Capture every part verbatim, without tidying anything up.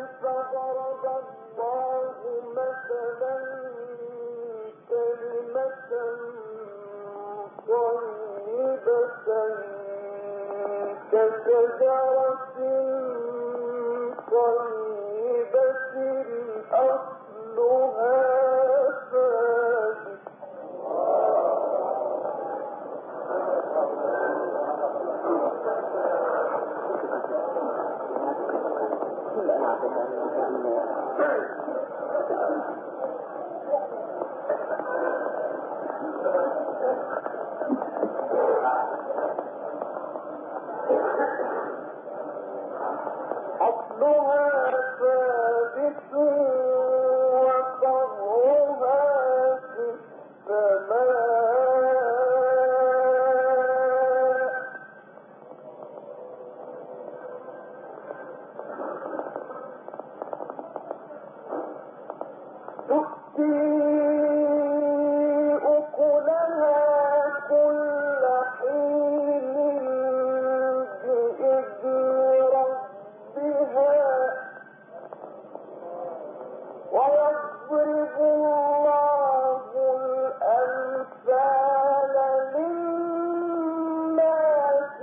فضرب الله مثلا كلمة طيبة كشجرة طيبة أصلها ثابت أصلها ثابت وفرعها في السماء تؤتي أكلها كل حين بإذن ربها ويضرب الله الأمثال للناس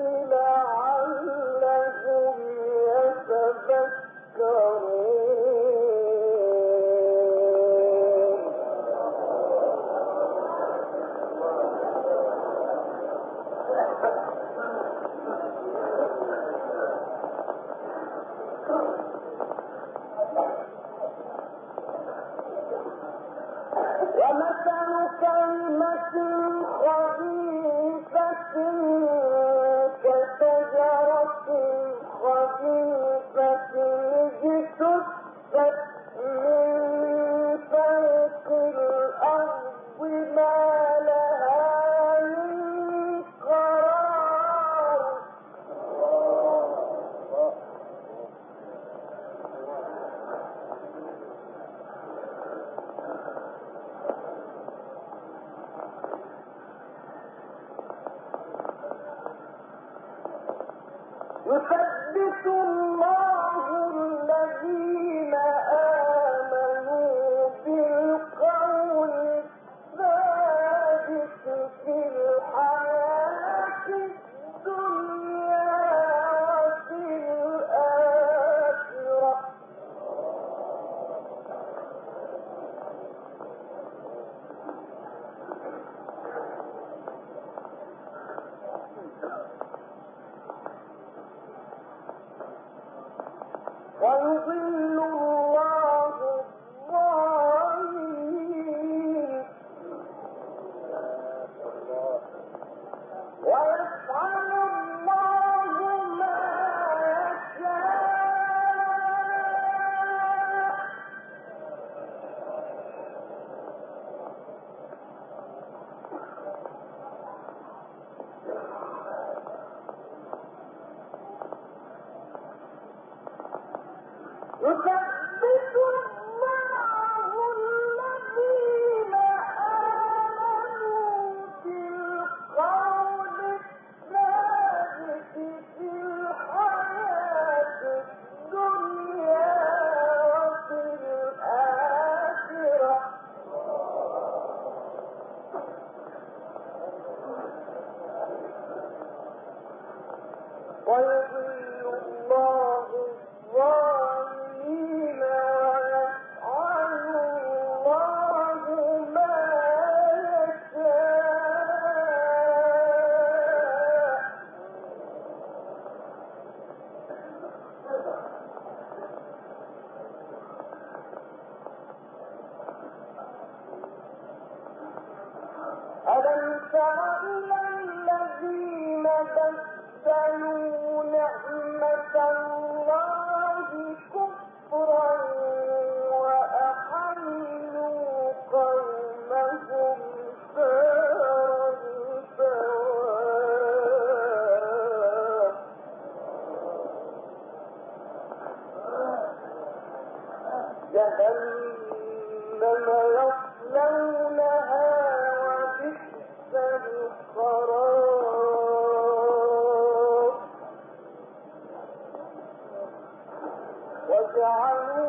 لعلهم يتذكرون ومثل كلمة خبيثة كشجرة خبيثة اجتثت من فوق الأرض ما لها من قرار يثبت الله الذين آمنوا بالقول الثابت في الحياة الدنيا وفي الآخرة ويضل الله الظالمين ويفعل الله ما يشاء يثبت الله الذين آمنوا بالقول الثابت في الحياة الدنيا وفي الآخرة ويضل الله الظالمين ويفعل الله ما يشاء ألم تر إلى الذين بدلوا نعمة الله كفرا وأحلوا قومهم دار البوار جهنم يصلونها وبئس القرار وجعلوا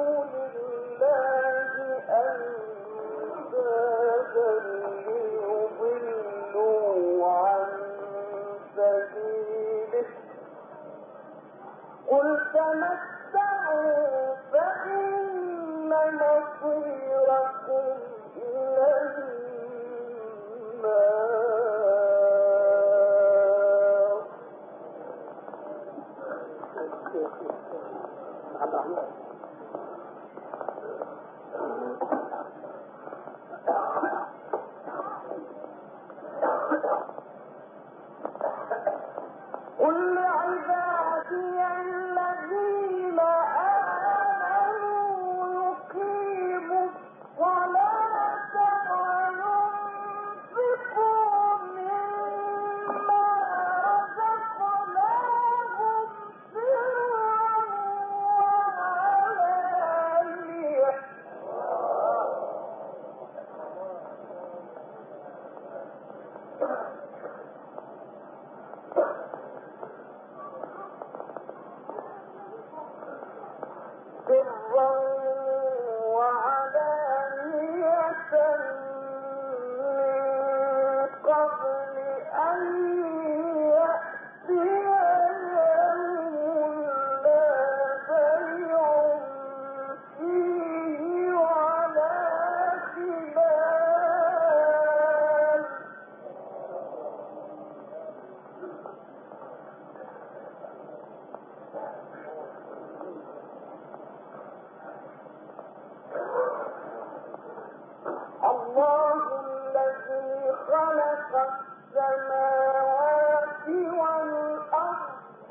السماوات والأرض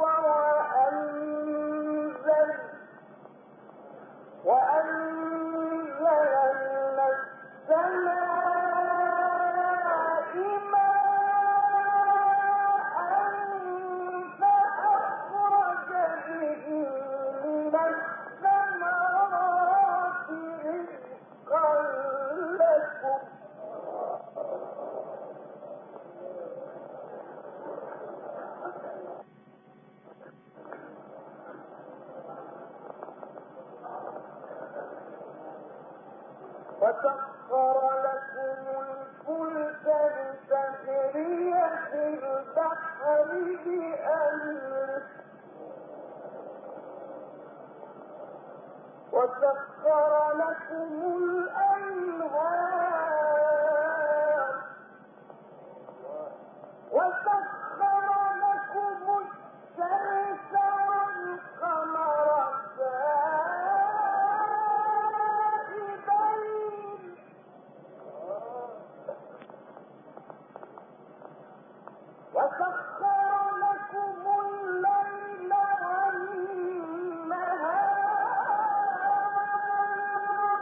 وأنزل وأنزل من السماء ماء فأخرج به من الثمرات رزقا لكم وسخر لكم الفلك لتجري في البحر بأمره وسخر لكم الأنهار وسخر لكم الشمس والقمر سائبين وسخر لكم الليل والنهار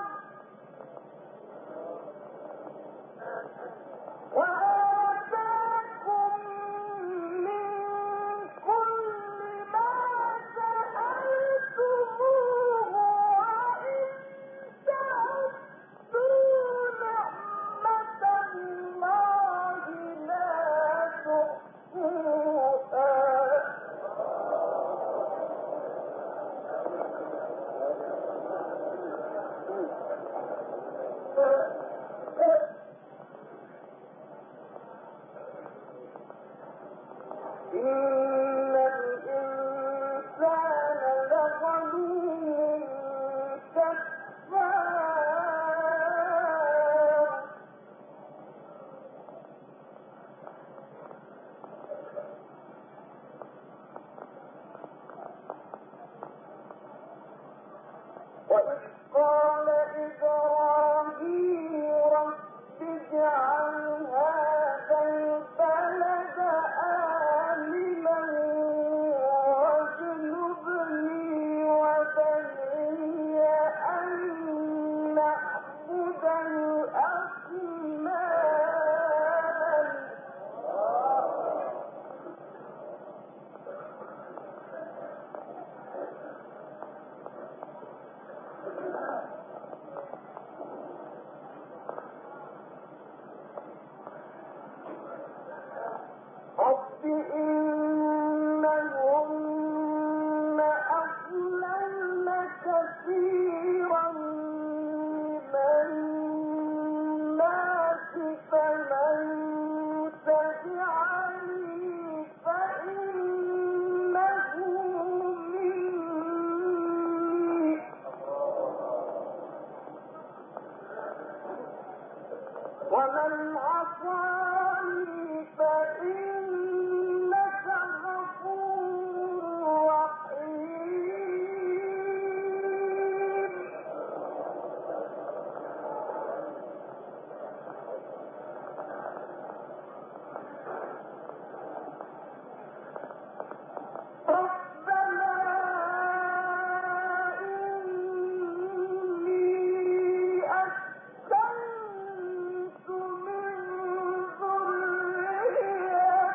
وآتاكم من كل ما سألتموه وإن تعدوا نعمة الله لا تحصوها إن الإنسان لظلوم كفار وإذ قال إبراهيم رب اجعل هذا البلد آمنا واجنبني وبني أن نعبد الأصنام رب إنهن أضللن كثيرا من الناس فمن تبعني فإنه مني ومن عصاني فإنك غفور رحيم ربنا إني أسكنت من ذريتي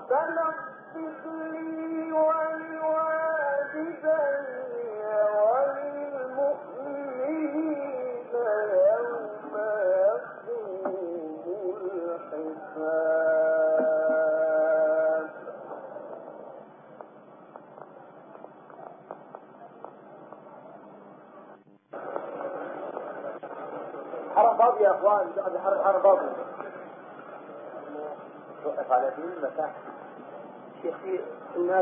فاضي يا اخوان، حرب حرب فاضي. توقف على دين المساحة شيخي الناس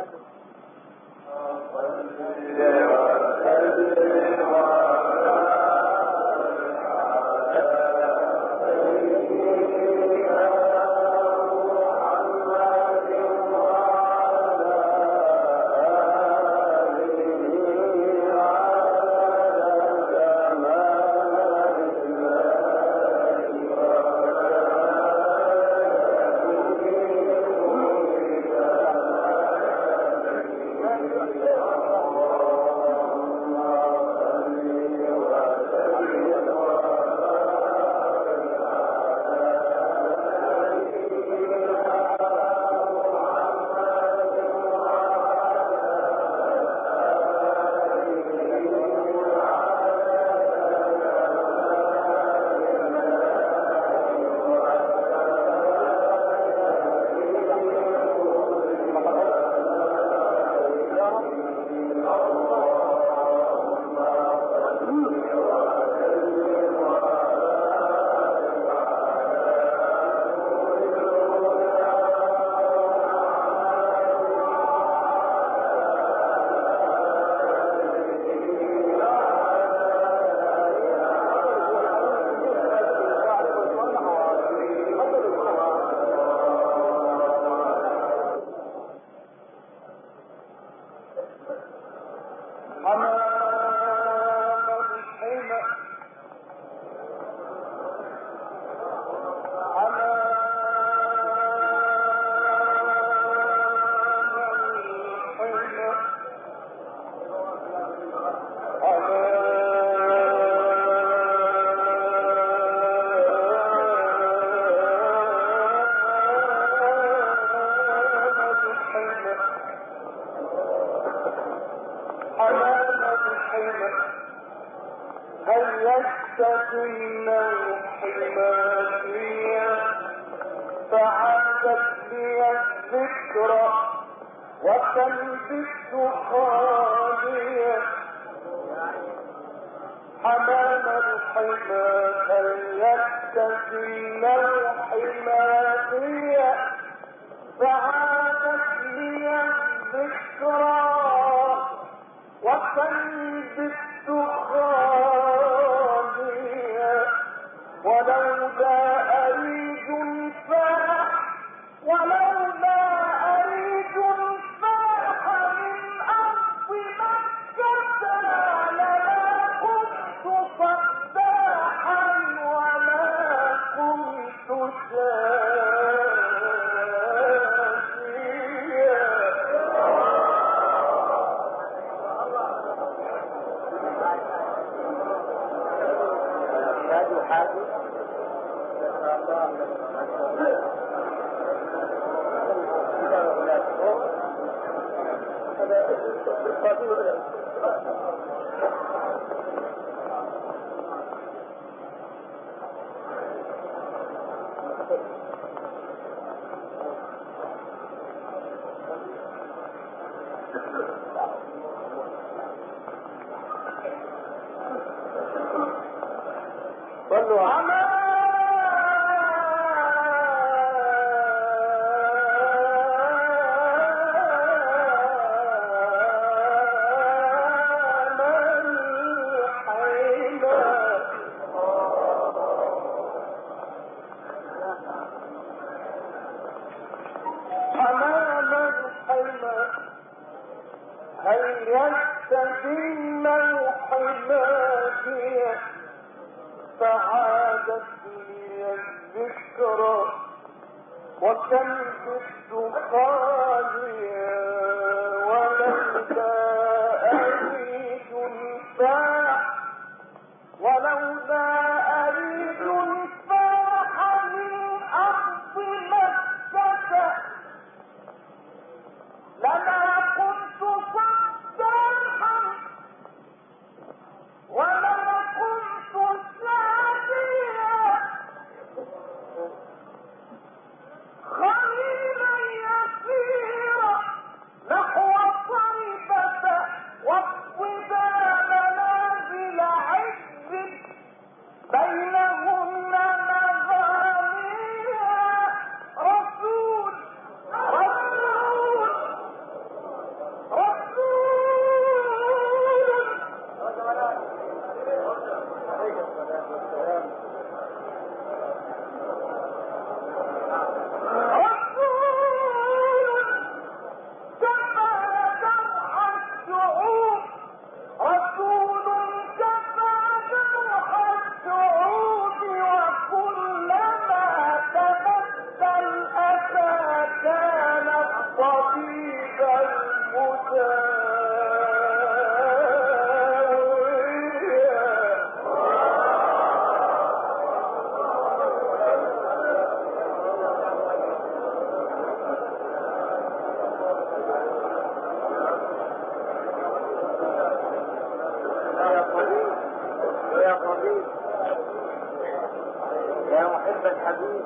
الحديث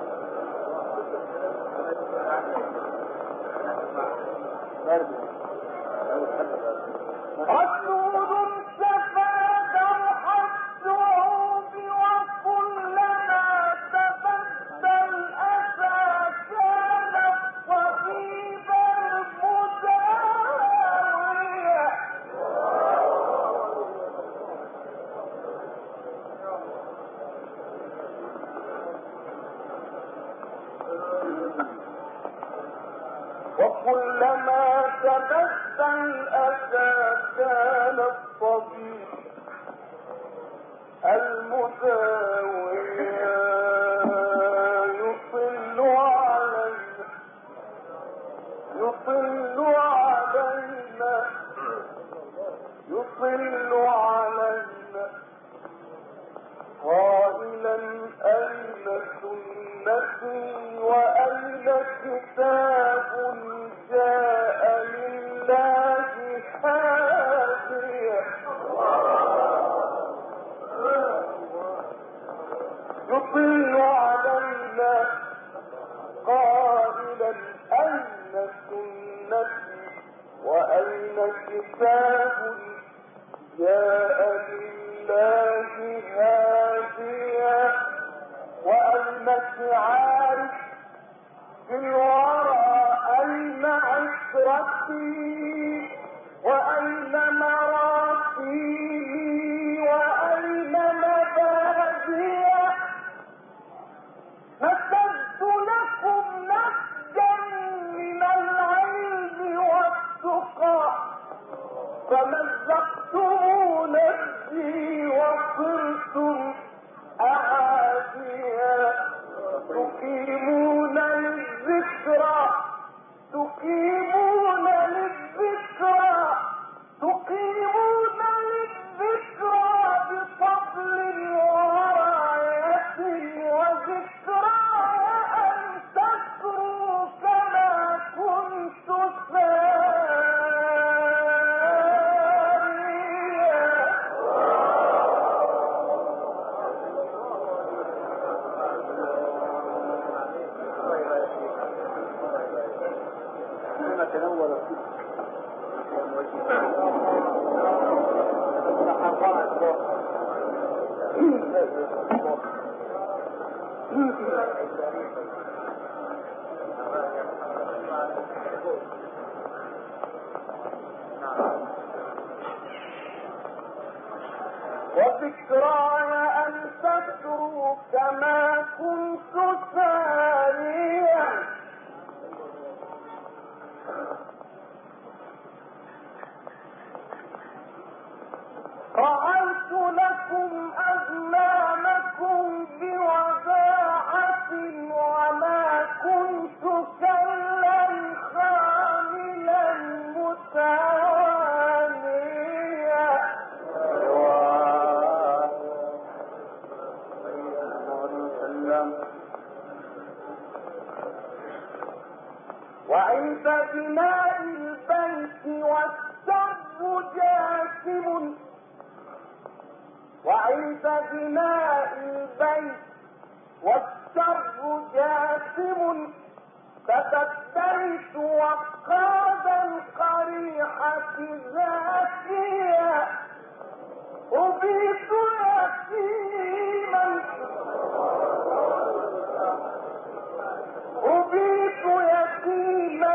رسول سفاد الحسوب وكلما تبدل أتى كان الطبيب المداوية وكلما تبدل أتى كان الطبيب المداوي يطل علينا يطل علينا يطل علينا قائلا أين سنتي وأين كتاب جاء لله هاديا يطل علينا قائلا أين سنتي وأين كتاب جاء لله هاديا وأين شعاري في الورى أين عشرتي وأين مراسيلي وأين مبادئي نسجت لكم نسجا من العلم والتقى فمزقتم نفسي وصرتم أعاديا تقيمون للذكرى تقيمون للذكرى تقيمون للذكرى بفضل وراية وذكرى أن تسروا كما كنت تنور وذكراي أن تسروا كما كنت ساريا رأيت لكم أزمامكم بوداعة وما كنت كلا خاملا متوانيا وعند بناء البيت والسر جاسم وعند بناء البيت والسر جاسم تبدلت وقادا قريحة ذاتيا أبيت يتيما أبيت يتيما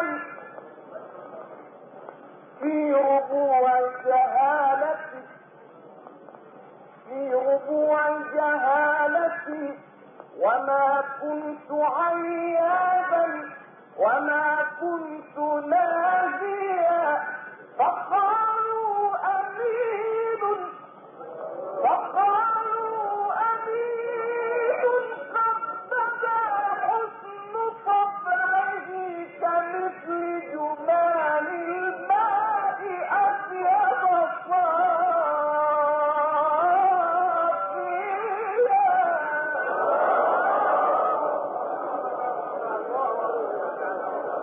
في ربوع جهالتي في ربوع جهالتي وما كنت عيابا وما كنت ناديا فقالوا أمين فقالوا أمين قد بدا حسن طبعه كمثل جمال الماء أطيب صافيا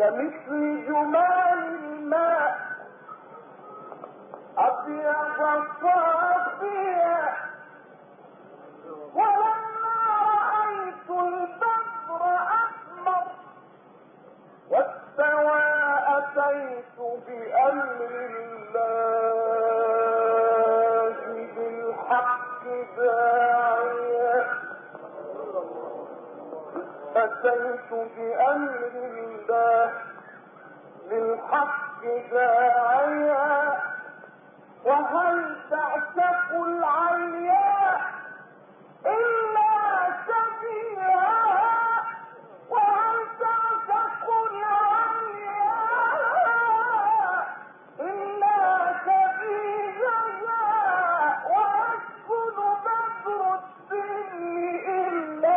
كمثل جمال الماء أبيض صافيا ولما رأيت البدر أحمر واستوى أتيت بأمر الله بالحق داعيا أتيت بأمر الله بالحق داعيا وهل تعشق العلياء إلا سبيلها وهل تعشق العلياء إلا سبيلها ويسكن بدر السن إلا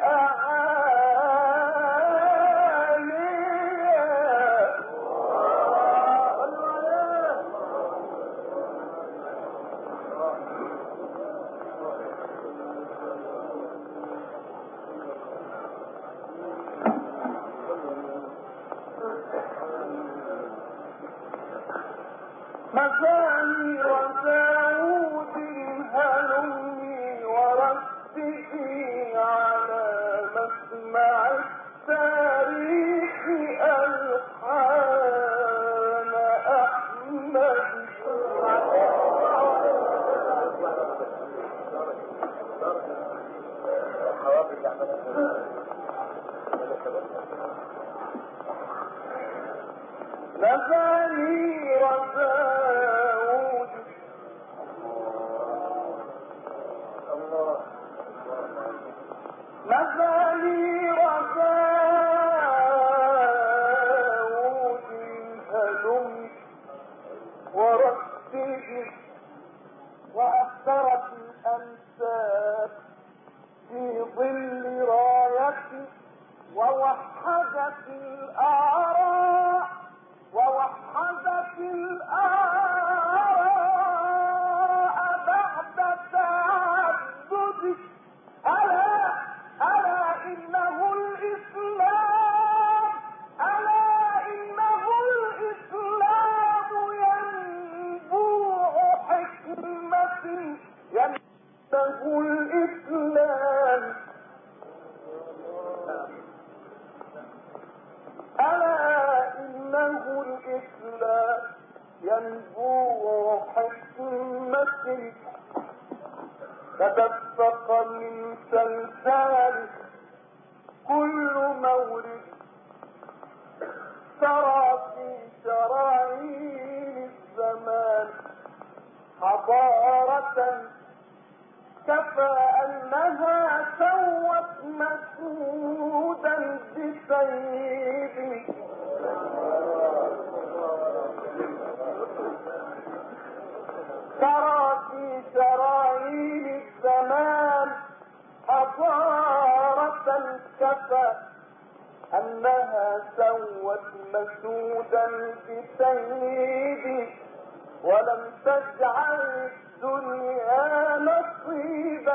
مثاني وداود هلمي ورتبي على مسمع التاريخ ألحان أحمد مثاني وداود مثاني وداود هلم ورتبه وأثرت الأنساب في ظل رايتي ووحدت الآراء ووحدت الآراء بعد تعدد ألا ألا إنه الإسلام ألا إنه الإسلام ينبوع حكمة ينبوع الإسلام ألا إنه الإسلام ينبوع حكمة تدفق من سلسال كل مورد ترى في شرايين الزمان حضارة كفى أنها سوت مسودا بسيدي ترى في شرايين الزمان حضارة كفى أنها سوت مسودا بسيدي ولم تجعل الدنيا نصيبا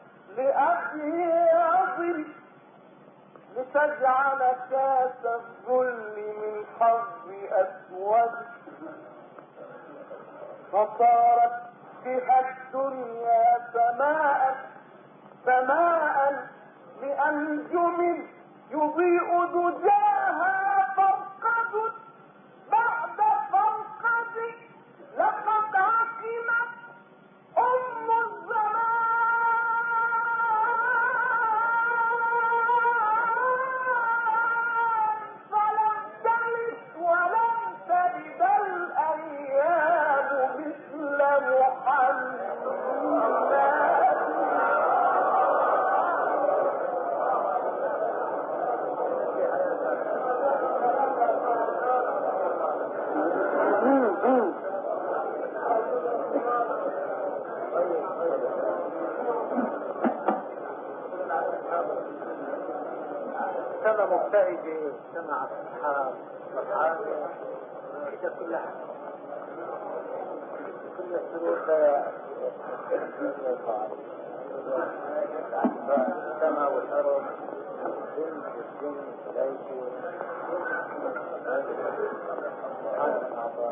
لأبيض لتجعل كاس الذل من حظ أسود فصارت بها الدنيا سماء سماء لأنجم يضيء دجاها فرقد بعد فرقد لقد عقمت أم الزمان فلم تلد ولم تلد الأيام مثل محمد سمع مبتهجي سمع أصحاب أصحاب كده كلها كل السرور السماء والأرض الجن والجن ليسوا عن الأعضاء.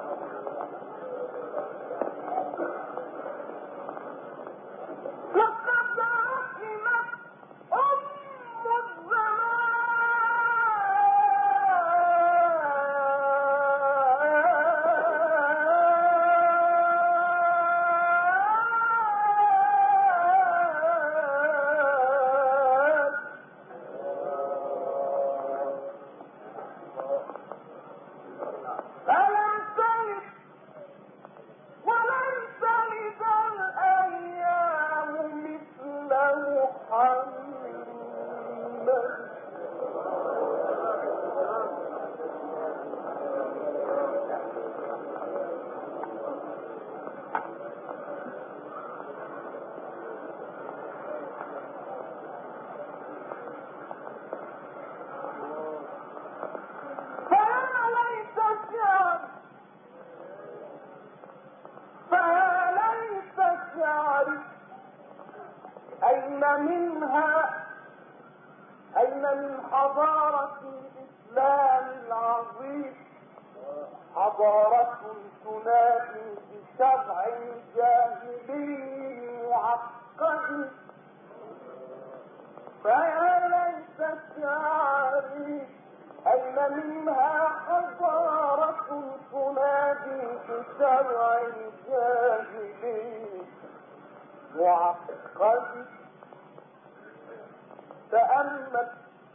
لقد رحمت أم الزمان فلم تلد ولن تلد الأيام مثل محمد. فيا ليت الشعر فيا ليت شعري أين منها أين من حضارة الإسلام العظيم، حضارة تنادي بشرع جاهلي معقد. فيا ليت شعري أين منها حضارة تنادي بشرع جاهلي معقد. تأمل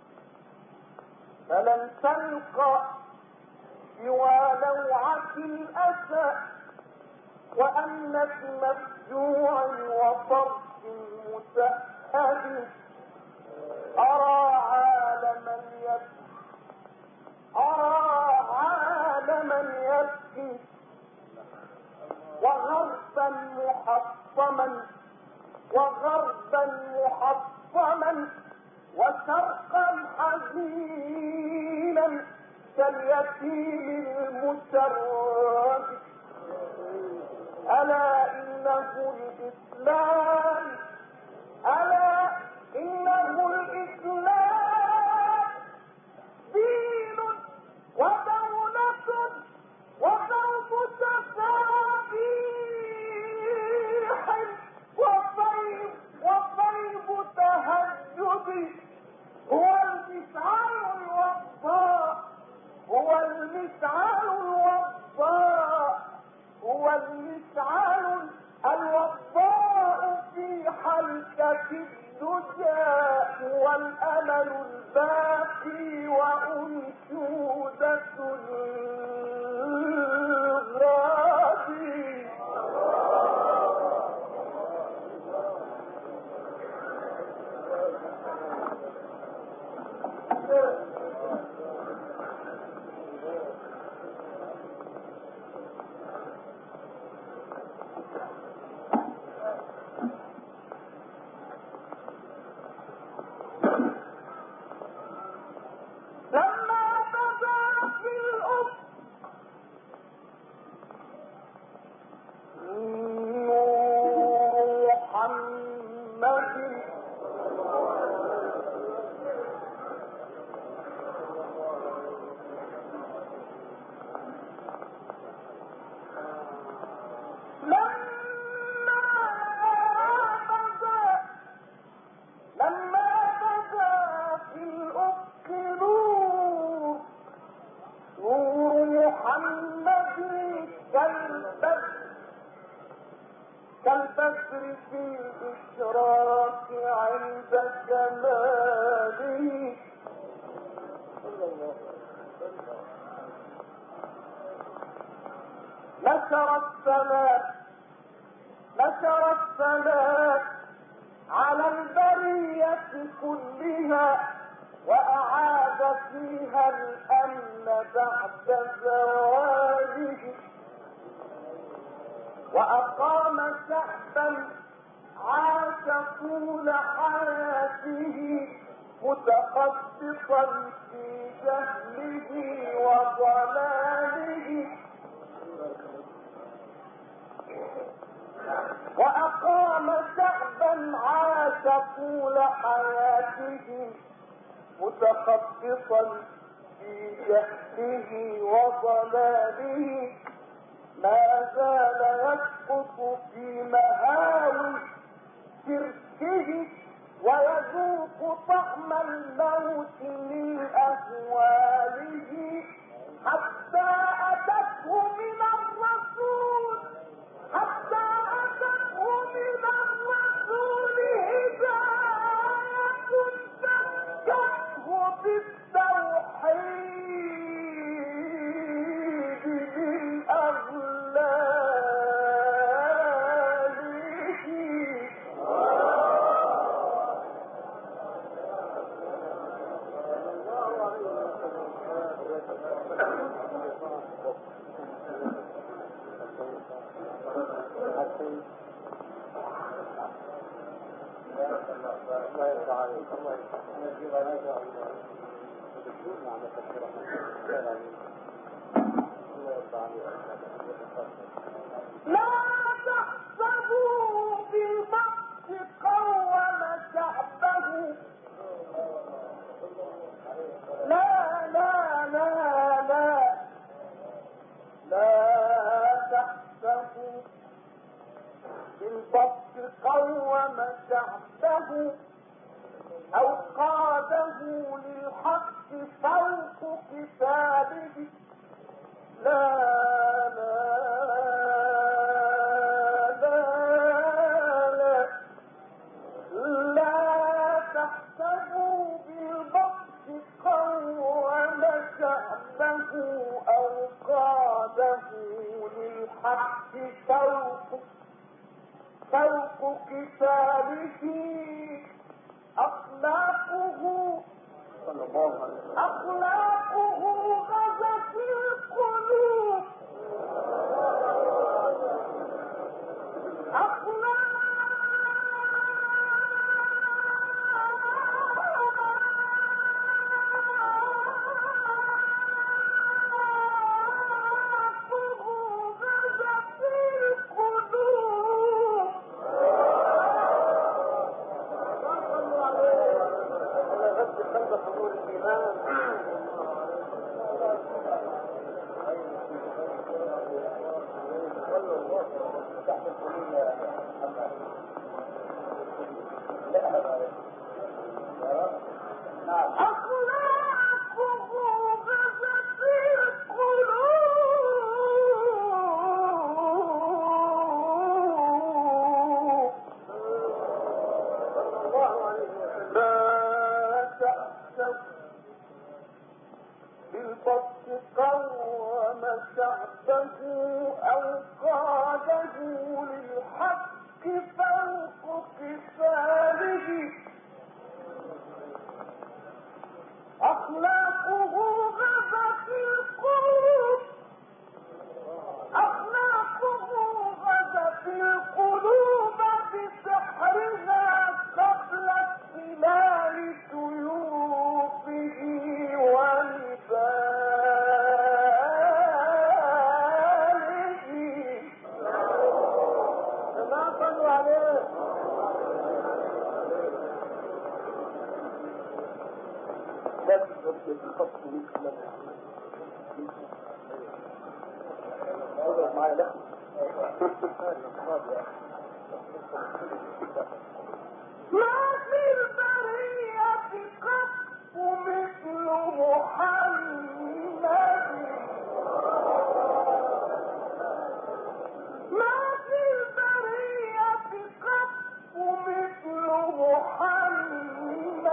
فلن تلقى سوى لوعة الأسى وأنة مفجوع وطرف مسهد. أرى عالما يبكي أرى عالما يبكي وغربا محطما وغربا محطما وشرقا حزينا كاليتيم المشرد. ألا إنه الإسلام ألا إنه الإسلام دين ودولة وثوب تسابيح وطيب وطيب تهجد. هو المشعل الوضاء هو المشعل الوضاء هو المشعل الوضاء في حلقة الدجى والأمل الباقي وأنشودة الغادي. لما بدا في الأفق نور محمد لما بدا لما بدا في الأفق نور نور محمد كالبدر كالبدر في الإشراق عند كماله. نشر السماء نشر السماء على البرية كلها وأعاد فيها الأمن بعد زواله وأقام شعبا عاش طول حياته متخبطا في جهله وضلاله وأقام شعبا عاش طول حياته متخبطا في جهله وضلاله ما زال يسقط في مهاوي شركه ويذوق طعم الموت من أهواله حتى أتته من الرسول حتى أتته من الرسول هداية فكته بالتوحيد من أغلاله. الله يرضى عليك. الله يرضى عليك. لا تحسبوا بالبطش قوم شعبه لا لا لا لا لا تحسبوا بالبطش قوم شعبه أو قاده للحق فوق كتابه لا لا لا لا لا تحسبوا بالبطش قوم شعبه أو قاده للحق فوق فوق كتابه أخلاقه أخلاقه غزت القلوب قوم شعبه أو قاده للحق فوق كتابه أخلاقه غزت القلوب أخلاقه غزت القلوب بسحرها قبل اكتمال سيوفه ونباله. ما صلوا عليه. لا تجد الخط مثل معي لا ما في البرية قط مثل محمد ما في البرية قط مثل محمد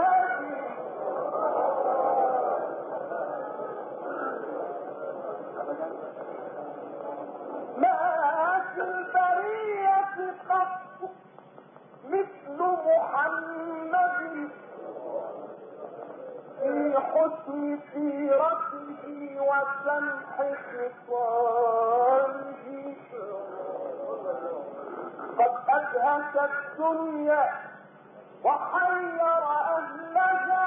ما في البرية قط مثل محمد في حسن سيرته وسمح خصاله قد أدهش الدنيا وحير أهلها